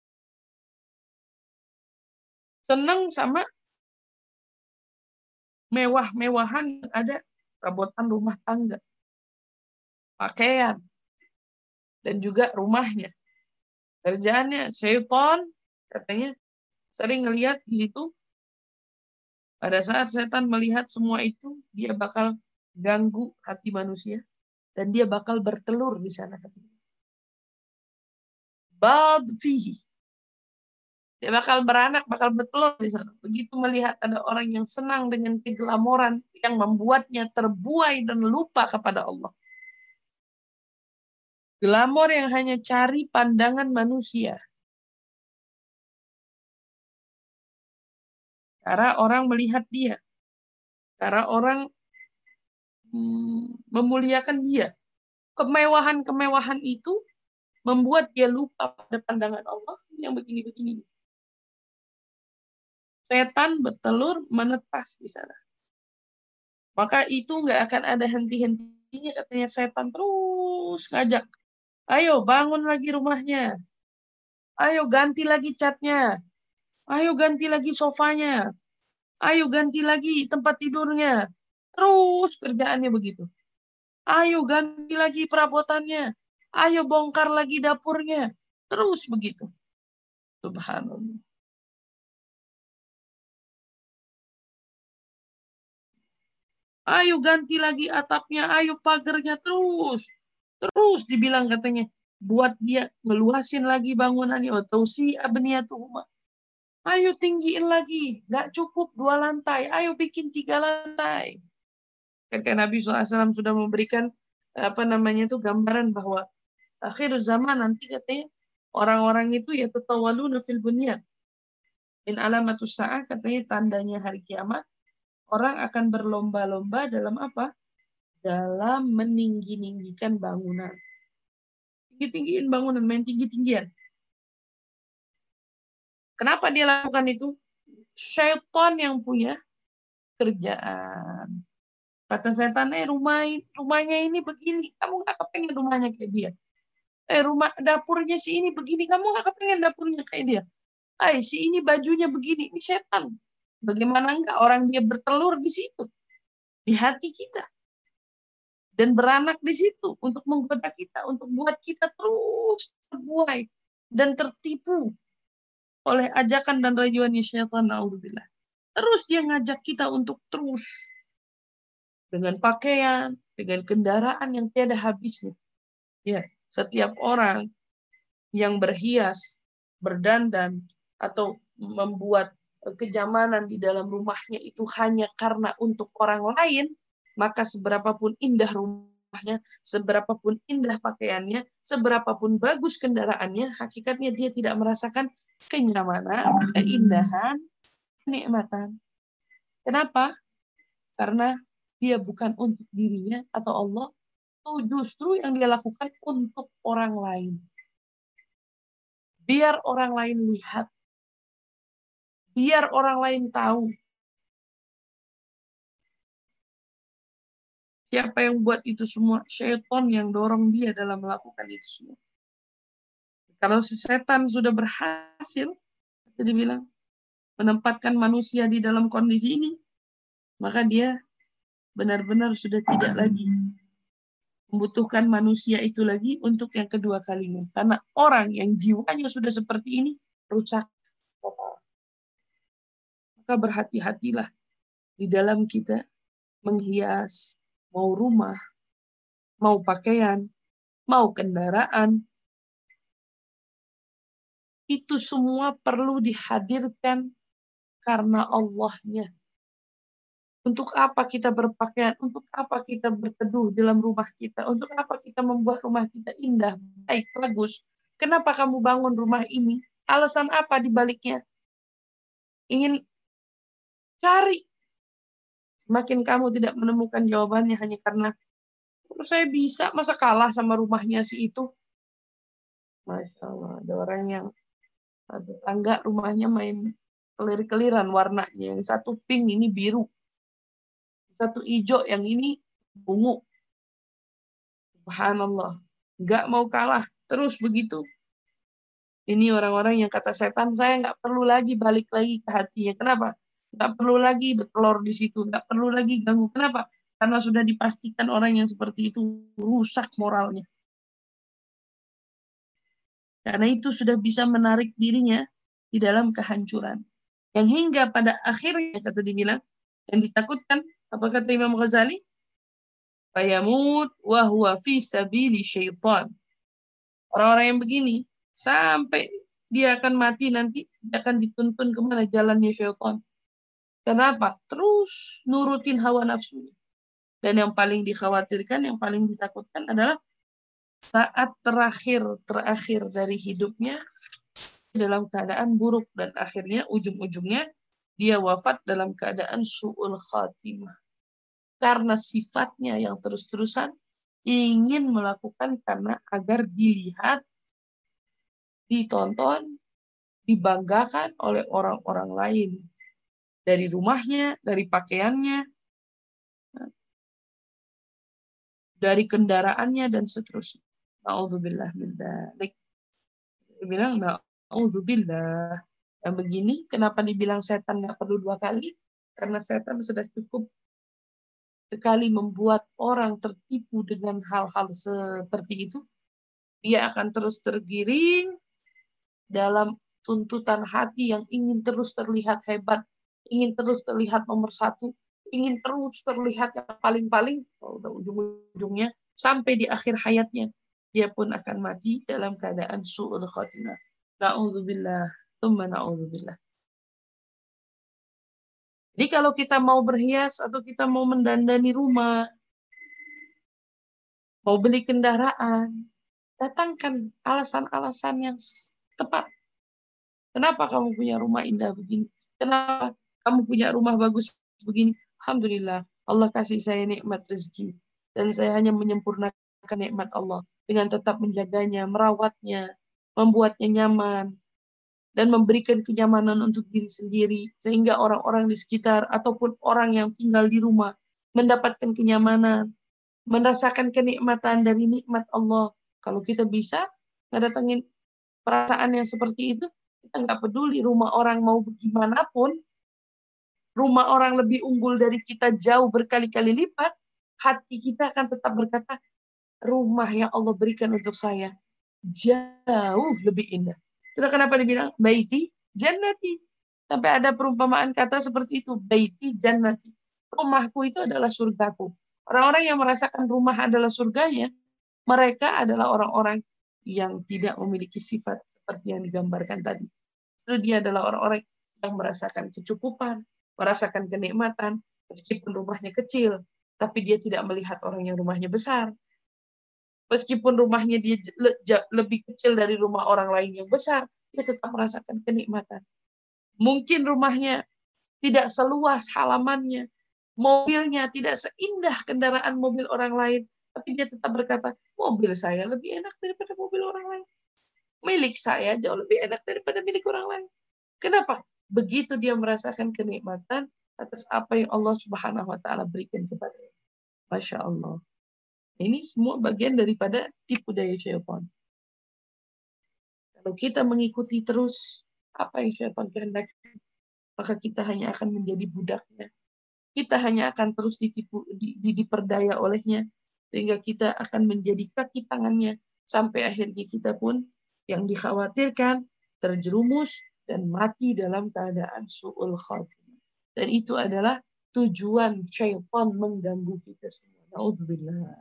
Senang sama mewah-mewahan ada perabotan rumah tangga, pakaian, dan juga rumahnya. Kerjaannya syaitan katanya sering ngelihat di situ. Pada saat setan melihat semua itu, dia bakal ganggu hati manusia dan dia bakal bertelur di sana. Bad fihi. Dia bakal beranak, bakal bertelur di sana. Begitu melihat ada orang yang senang dengan keglamoran yang membuatnya terbuai dan lupa kepada Allah. Glamor yang hanya cari pandangan manusia. Cara orang melihat dia. Cara orang memuliakan dia. Kemewahan-kemewahan itu membuat dia lupa pada pandangan Allah yang begini-begini. Setan bertelur menetas di sana. Maka itu nggak akan ada henti-hentinya katanya setan terus ngajak. Ayo bangun lagi rumahnya. Ayo ganti lagi catnya. Ayo ganti lagi sofanya. Ayo ganti lagi tempat tidurnya. Terus kerjaannya begitu. Ayo ganti lagi perabotannya. Ayo bongkar lagi dapurnya. Terus begitu. Subhanallah. Ayo ganti lagi atapnya. Ayo pagarnya. Terus. Terus dibilang katanya. Buat dia ngeluasin lagi bangunannya. Atau si abniyatuhuma. Ayo tinggiin lagi. Nggak cukup 2 lantai. Ayo bikin 3 lantai. Karena Nabi SAW sudah memberikan gambaran bahwa akhir zaman nanti katanya orang-orang itu ya tatawaluna fil bunyan. Min alamatus sa'ah katanya tandanya hari kiamat orang akan berlomba-lomba dalam apa? Dalam meninggi-ninggikan bangunan. Tinggi-tinggiin bangunan, main tinggi-tinggian. Kenapa dia lakukan itu? Syaitan yang punya kerjaan. Kata setan, rumahnya ini begini, kamu nggak kepengen rumahnya kayak dia. Rumah dapurnya si ini begini, kamu nggak kepengen dapurnya kayak dia. Si ini bajunya begini, ini setan. Bagaimana enggak orang dia bertelur di situ, di hati kita. Dan beranak di situ untuk menggoda kita, untuk buat kita terus terbuai dan tertipu oleh ajakan dan rayuannya syaitan. Na'udzubillah. Terus dia ngajak kita untuk terus dengan pakaian, dengan kendaraan yang tiada habisnya. Ya, setiap orang yang berhias, berdandan, atau membuat kenyamanan di dalam rumahnya itu hanya karena untuk orang lain, maka seberapapun indah rumahnya, seberapapun indah pakaiannya, seberapapun bagus kendaraannya, hakikatnya dia tidak merasakan kenyamanan, keindahan, kenikmatan. Kenapa? Karena dia bukan untuk dirinya atau Allah, itu justru yang dia lakukan untuk orang lain. Biar orang lain lihat, biar orang lain tahu. Siapa yang buat itu semua? Syaitan yang dorong dia dalam melakukan itu semua. Kalau si setan sudah berhasil, jadi bilang, menempatkan manusia di dalam kondisi ini, maka dia benar-benar sudah tidak lagi membutuhkan manusia itu lagi untuk yang kedua kalinya. Karena orang yang jiwanya sudah seperti ini, rusak total. Maka berhati-hatilah di dalam kita menghias, mau rumah, mau pakaian, mau kendaraan, itu semua perlu dihadirkan karena Allahnya. Untuk apa kita berpakaian? Untuk apa kita berteduh dalam rumah kita? Untuk apa kita membuat rumah kita indah, baik, bagus? Kenapa kamu bangun rumah ini? Alasan apa di baliknya? Ingin cari. Makin kamu tidak menemukan jawabannya hanya karena saya bisa, masa kalah sama rumahnya si itu? Masya Allah, ada orang yang tetangga rumahnya main kelir-keliran warnanya. Yang satu pink, ini biru. Satu hijau, yang ini ungu. Subhanallah. Nggak mau kalah. Terus begitu. Ini orang-orang yang kata setan, saya nggak perlu lagi balik lagi ke hatinya. Kenapa? Nggak perlu lagi bertelur di situ. Nggak perlu lagi ganggu. Kenapa? Karena sudah dipastikan orang yang seperti itu rusak moralnya. Karena itu sudah bisa menarik dirinya di dalam kehancuran. Yang hingga pada akhirnya, kata dibilang, yang ditakutkan, apa kata Imam Ghazali? Fayamut wa huwa fi sabili syaitan. Orang-orang yang begini, sampai dia akan mati nanti, dia akan dituntun kemana jalannya syaitan. Kenapa? Terus nurutin hawa nafsu. Dan yang paling dikhawatirkan, yang paling ditakutkan adalah saat terakhir dari hidupnya dalam keadaan buruk, dan akhirnya ujung-ujungnya dia wafat dalam keadaan su'ul khatimah. Karena sifatnya yang terus-terusan ingin melakukan karena agar dilihat, ditonton, dibanggakan oleh orang-orang lain. Dari rumahnya, dari pakaiannya, dari kendaraannya, dan seterusnya. Na'udzubillah min dzalik. Dia bilang, na'udzubillah. Yang begini, kenapa dibilang setan nggak perlu 2 kali? Karena setan sudah cukup sekali membuat orang tertipu dengan hal-hal seperti itu. Dia akan terus tergiring dalam tuntutan hati yang ingin terus terlihat hebat, ingin terus terlihat nomor 1, ingin terus terlihat yang paling-paling, udah ujung-ujungnya sampai di akhir hayatnya dia pun akan mati dalam keadaan su'ul khatimah. Na'udzubillah, tsumma na'udzubillah. Jadi kalau kita mau berhias atau kita mau mendandani rumah, mau beli kendaraan, datangkan alasan-alasan yang tepat. Kenapa kamu punya rumah indah begini? Kenapa kamu punya rumah bagus begini? Alhamdulillah, Allah kasih saya nikmat rezeki. Dan saya hanya menyempurnakan nikmat Allah dengan tetap menjaganya, merawatnya, membuatnya nyaman, dan memberikan kenyamanan untuk diri sendiri. Sehingga orang-orang di sekitar ataupun orang yang tinggal di rumah mendapatkan kenyamanan, merasakan kenikmatan dari nikmat Allah. Kalau kita bisa ngedatengin perasaan yang seperti itu, kita nggak peduli rumah orang mau bagaimanapun, rumah orang lebih unggul dari kita jauh berkali-kali lipat, hati kita akan tetap berkata, rumah yang Allah berikan untuk saya jauh lebih indah. Itulah kenapa dibilang baiti jannati. Sampai ada perumpamaan kata seperti itu, baiti jannati. Rumahku itu adalah surgaku. Orang-orang yang merasakan rumah adalah surganya, mereka adalah orang-orang yang tidak memiliki sifat seperti yang digambarkan tadi. Itu dia adalah orang-orang yang merasakan kecukupan, merasakan kenikmatan, meskipun rumahnya kecil, tapi dia tidak melihat orang yang rumahnya besar. Meskipun rumahnya dia lebih kecil dari rumah orang lain yang besar, dia tetap merasakan kenikmatan. Mungkin rumahnya tidak seluas halamannya, mobilnya tidak seindah kendaraan mobil orang lain, tapi dia tetap berkata, mobil saya lebih enak daripada mobil orang lain. Milik saya jauh lebih enak daripada milik orang lain. Kenapa? Begitu dia merasakan kenikmatan atas apa yang Allah Subhanahu wa taala berikan kepadanya. Masya Allah. Ini semua bagian daripada tipu daya syaitan. Kalau kita mengikuti terus apa yang syaitan kehendaki, maka kita hanya akan menjadi budaknya. Kita hanya akan terus ditipu, diperdaya olehnya, sehingga kita akan menjadi kaki tangannya, sampai akhirnya kita pun yang dikhawatirkan terjerumus dan mati dalam keadaan su'ul khatimah. Dan itu adalah tujuan syaitan mengganggu kita semua. Na'udzubillah.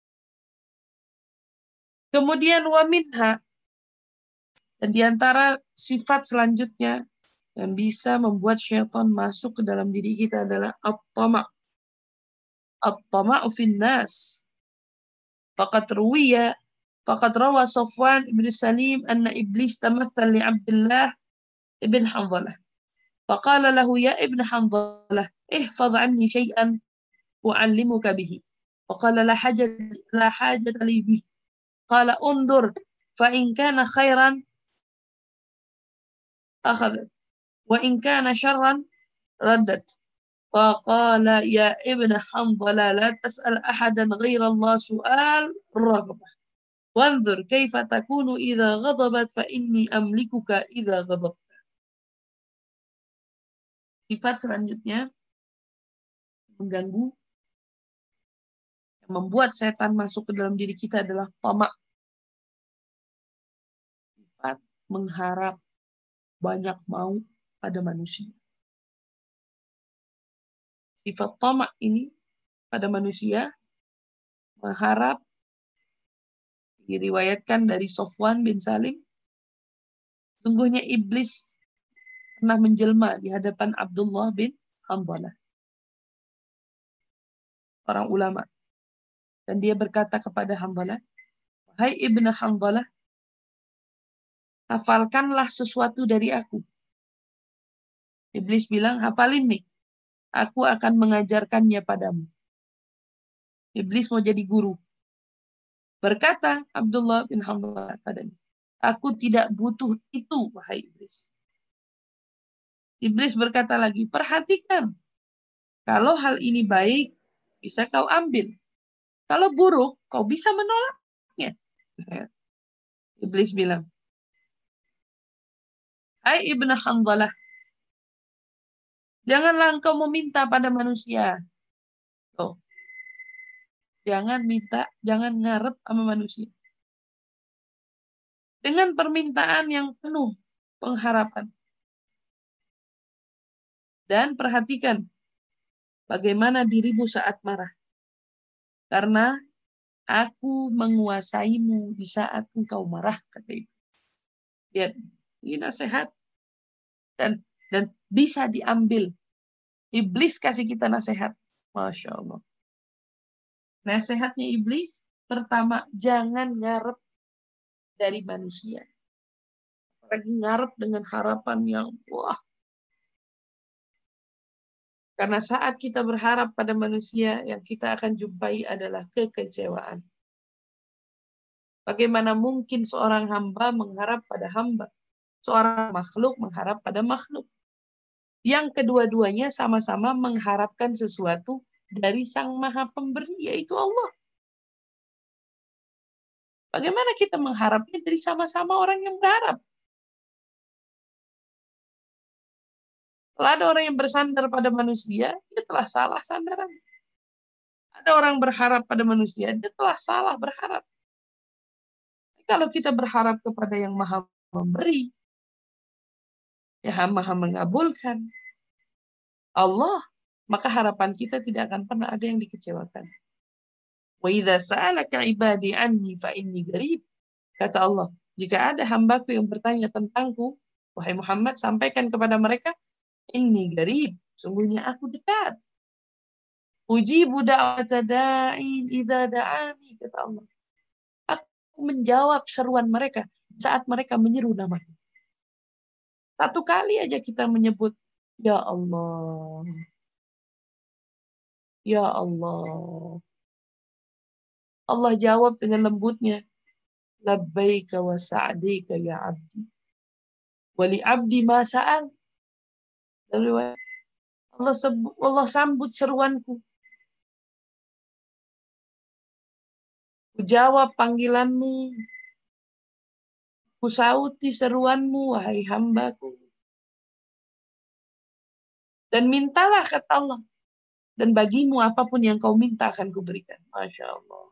Kemudian waminha, dan diantara sifat selanjutnya yang bisa membuat syaitan masuk ke dalam diri kita adalah at-tama'. At-tama'u fin nas. Faqad rawa Safwan ibn Salim anna iblis tamathal li Abdullah ibn Hanzalah. Faqala lahu ya ibn Hanzalah, ihfaz anni syai'an u'allimuka bihi. Faqala la hajata li bihi. Qala undur fa in kana khairan akhadhat wa in kana syarran raddat. Faqala ya ibn Hanzalah la tas'al ahadan ghaira Allah su'al raghbah. Wanzur kaifa takunu idza ghadabat fa inni amlikuka idza ghadab. Sifat selanjutnya mengganggu, yang membuat setan masuk ke dalam diri kita adalah tamak. Sifat mengharap, banyak mau pada manusia. Sifat tamak ini pada manusia mengharap, diriwayatkan dari Safwan bin Salim, sungguhnya iblis pernah menjelma di hadapan Abdullah bin Hanzalah, orang ulama. Dan dia berkata kepada Hanzalah, "Hai Ibnu Hanzalah, hafalkanlah sesuatu dari aku." Iblis bilang, hafalin nih, aku akan mengajarkannya padamu. Iblis mau jadi guru. Berkata Abdullah bin Hanzalah padanya, aku tidak butuh itu, wahai iblis. Iblis berkata lagi, perhatikan, kalau hal ini baik, bisa kau ambil. Kalau buruk, kau bisa menolaknya. Iblis bilang, hai Ibnu Hanzalah, janganlah engkau meminta pada manusia. Oh, jangan minta, jangan ngarep sama manusia. Dengan permintaan yang penuh pengharapan. Dan perhatikan bagaimana dirimu saat marah. Karena aku menguasaimu di saat engkau marah, kata Iblis. Lihat, ini nasihat. Dan bisa diambil. Iblis kasih kita nasihat. Masya Allah. Nasihatnya iblis, pertama, jangan ngarep dari manusia. Apalagi ngarep dengan harapan yang, wah. Karena saat kita berharap pada manusia, yang kita akan jumpai adalah kekecewaan. Bagaimana mungkin seorang hamba mengharap pada hamba? Seorang makhluk mengharap pada makhluk. Yang kedua-duanya sama-sama mengharapkan sesuatu dari Sang Maha Pemberi, yaitu Allah. Bagaimana kita mengharapnya dari sama-sama orang yang berharap? Kalau ada orang yang bersandar pada manusia, dia telah salah sandaran. Ada orang berharap pada manusia, dia telah salah berharap. Kalau kita berharap kepada yang maha memberi, yang maha mengabulkan, Allah, maka harapan kita tidak akan pernah ada yang dikecewakan. Wa idza sa'alaka ibadi anni fa inni qarib. Kata Allah, jika ada hambaku yang bertanya tentangku, wahai Muhammad, sampaikan kepada mereka, inni qarib, sungguhnya aku dekat. Ujibu da'wata da'in idza da'ani, kata Allah. Aku menjawab seruan mereka saat mereka menyeru namaku. Satu kali aja kita menyebut, ya Allah. Ya Allah. Allah jawab dengan lembutnya, labbaika wa sa'dika ya abdi. Wali abdi ma sa'al. Lalu Allah sambut seruanku. Kujawab panggilanmu. Kusauti seruanmu, wahai hambaku. Dan mintalah, kata Allah. Dan bagimu apapun yang kau minta akan kuberikan. Masya Allah.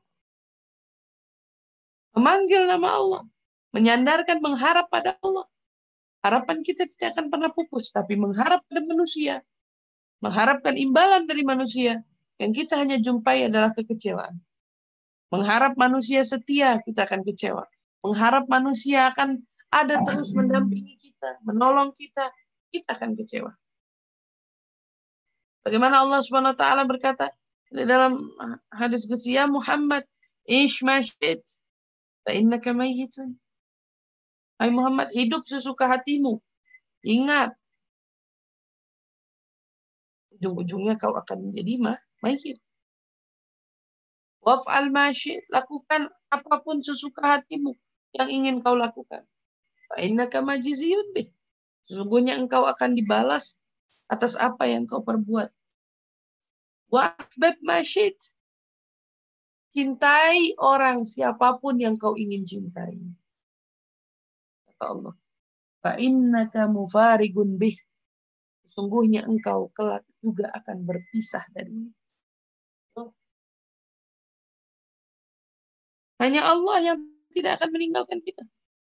Memanggil nama Allah. Menyandarkan, mengharap pada Allah. Harapan kita tidak akan pernah pupus. Tapi mengharap pada manusia. Mengharapkan imbalan dari manusia. Yang kita hanya jumpai adalah kekecewaan. Mengharap manusia setia, kita akan kecewa. Mengharap manusia akan ada terus mendampingi kita, menolong kita, kita akan kecewa. Bagaimana Allah Subhanahu wa taala berkata di dalam hadis qudsi, ya Muhammad, ish ma syi'it fa innaka mayyitun. Hai Muhammad, hidup sesuka hatimu. Ingat, ujung-ujungnya kau akan menjadi mayyit. Waf'al ma syi'it, lakukan apapun sesuka hatimu yang ingin kau lakukan. Fa innaka majziyun bih. Sesungguhnya engkau akan dibalas atas apa yang kau perbuat. Wahbab masyid. Cintai orang siapapun yang kau ingin cintai. Kata Allah. Fa innaka mufarigun bih. Sesungguhnya engkau kelak juga akan berpisah darinya. Hanya Allah yang tidak akan meninggalkan kita.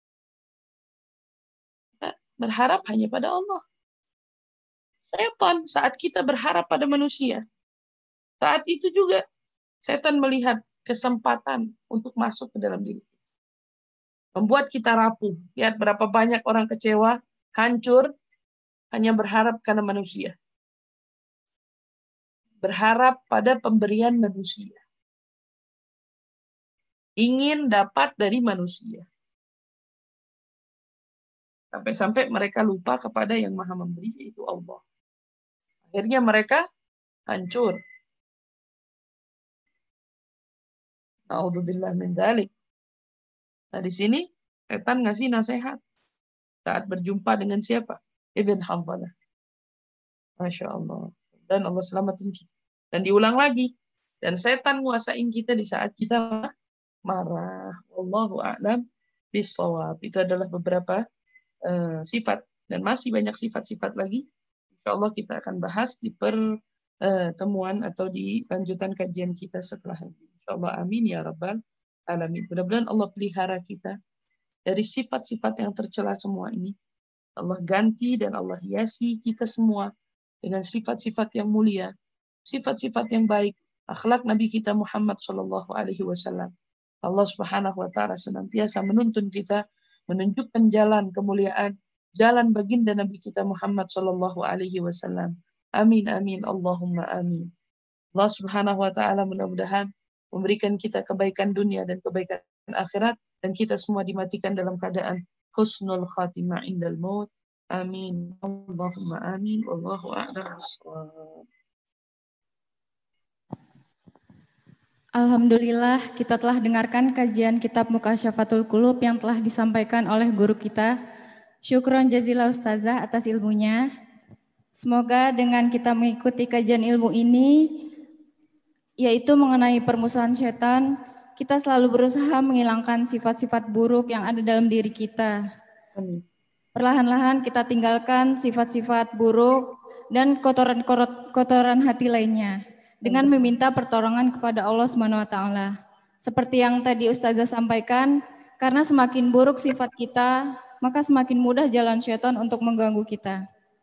Kita berharap hanya pada Allah. Setan saat kita berharap pada manusia, saat itu juga setan melihat kesempatan untuk masuk ke dalam diri kita. Membuat kita rapuh. Lihat berapa banyak orang kecewa, hancur, hanya berharap karena manusia. Berharap pada pemberian manusia. Ingin dapat dari manusia. Sampai-sampai mereka lupa kepada yang maha memberi, yaitu Allah. Akhirnya mereka hancur. Na'udzubillah min dzalik. Nah, di sini setan ngasih nasihat saat berjumpa dengan siapa? Ibn Hanzalah. Masya Allah. Dan Allah selamatin kita. Dan diulang lagi. Dan setan nguasain kita di saat kita marah. Wallahu a'lam bishawab. Itu adalah beberapa sifat. Dan masih banyak sifat-sifat lagi. Insya Allah kita akan bahas di pertemuan atau di lanjutan kajian kita setelah ini. Insya Allah amin ya rabbal alamin. Mudah-mudahan Allah pelihara kita dari sifat-sifat yang tercela semua ini. Allah ganti dan Allah hiasi kita semua dengan sifat-sifat yang mulia, sifat-sifat yang baik, akhlak Nabi kita Muhammad Shallallahu Alaihi Wasallam. Allah Subhanahu Wa Taala senantiasa menuntun kita, menunjukkan jalan kemuliaan, jalan baginda Nabi kita Muhammad Shallallahu Alaihi Wasallam. Amin amin Allahumma amin. Allah Subhanahu Wa Taala mudah-mudahan memberikan kita kebaikan dunia dan kebaikan akhirat, dan kita semua dimatikan dalam keadaan husnul khatimah indal maut. Amin. Allahumma amin. Wallahu a'lam bishawab. Alhamdulillah, kita telah dengarkan kajian kitab Mukasyafatul Qulub yang telah disampaikan oleh guru kita. Syukron jazilah Ustazah atas ilmunya. Semoga dengan kita mengikuti kajian ilmu ini, yaitu mengenai permusuhan setan, kita selalu berusaha menghilangkan sifat-sifat buruk yang ada dalam diri kita. Perlahan-lahan kita tinggalkan sifat-sifat buruk dan kotoran hati lainnya, dengan meminta pertolongan kepada Allah SWT. Seperti yang tadi Ustazah sampaikan, karena semakin buruk sifat kita, maka semakin mudah jalan syaitan untuk mengganggu kita.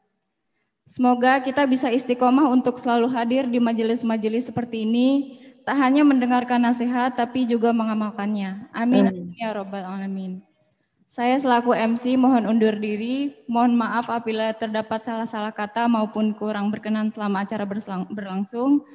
Semoga kita bisa istiqomah untuk selalu hadir di majelis-majelis seperti ini, tak hanya mendengarkan nasihat, tapi juga mengamalkannya. Amin. Ya Rabbal Alamin. Saya selaku MC mohon undur diri, mohon maaf apabila terdapat salah-salah kata maupun kurang berkenan selama acara berlangsung.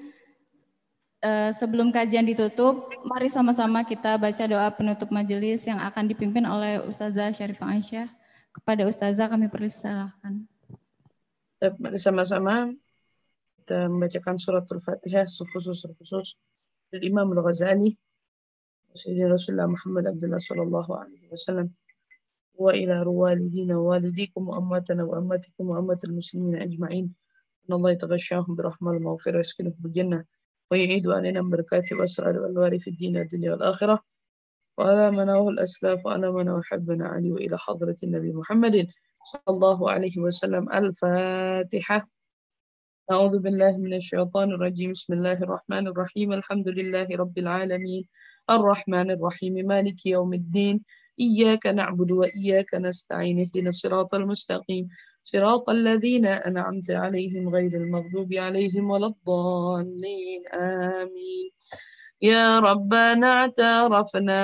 Sebelum kajian ditutup, mari sama-sama kita baca doa penutup majelis yang akan dipimpin oleh Ustazah Syarifah Aisyah. Kepada Ustazah kami persilahkan. Mari sama-sama kita membacakan suratul Fatihah khusus dari Imam Al-Ghazali, Sayyidina Rasulullah Muhammad Abdullah sallallahu alaihi wasallam, wa ila walidina wa walidikum wa ammatana wa ammatikum wa ammatil muslimin ajma'in. Allah yataghashahum birahmah al-maghfirah yaskinuhum bil jannah wa yu'idu alaina barakatihi wa asrar al-alwari fi ad-din wad-dunya wal akhirah. Wa ala manahu al-aslaf wa ana manahu habbana ali wa ila hadratin Nabi Muhammadin sallallahu alaihi wasallam. Al-Fatihah. أعوذ بالله من الشيطان الرجيم. بسم الله الرحمن الرحيم. الحمد لله رب العالمين الرحمن الرحيم مالك يوم الدين إياك نعبد وإياك نستعين اهدنا الصراط المستقيم صراط الذين أنعمت عليهم غير المغضوب عليهم ولا الضالين آمين. يا ربنا اعترفنا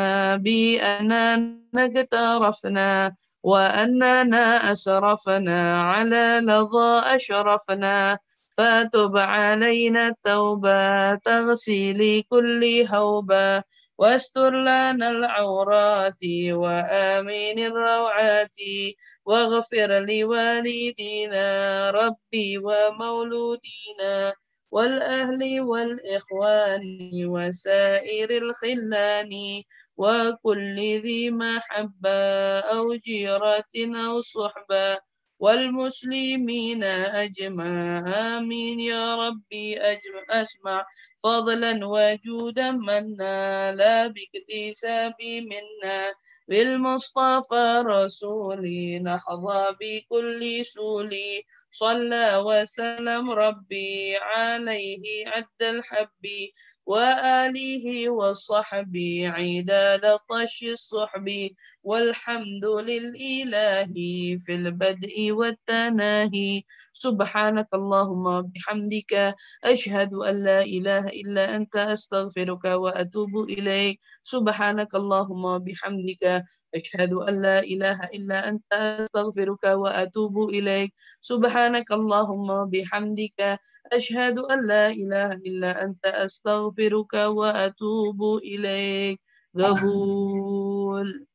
بأننا اقترفنا وأننا أسرفنا على لظى أشرفنا فتب علينا التوبة تغسيل كل هوبة واستر لنا العورات وآمن الروعات واغفر لوالدينا ربي ومولودينا والأهل والإخوان وسائر الخلان وكل ذي محبة أو جيرة أو صحبة والمسلمين أجمع آمين يا ربي أسمع فضلا وجودا منا لا باكتساب منا بالمصطفى رسولي نحظى بكل سولي صلى وسلم ربي عليه عد الحب وآله وصحبه عداد طش الصحب والحمد للإله في البدء والتناهي سبحانك اللهم بحمدك أشهد أن لا إله إلا أنت أستغفرك وأتوب إليك سبحانك اللهم بحمدك أشهد أن لا إله إلا أنت أستغفرك وأتوب إليك سبحانك اللهم بحمدك أشهد أن لا إله إلا أنت أستغفرك وأتوب إليك. قبول.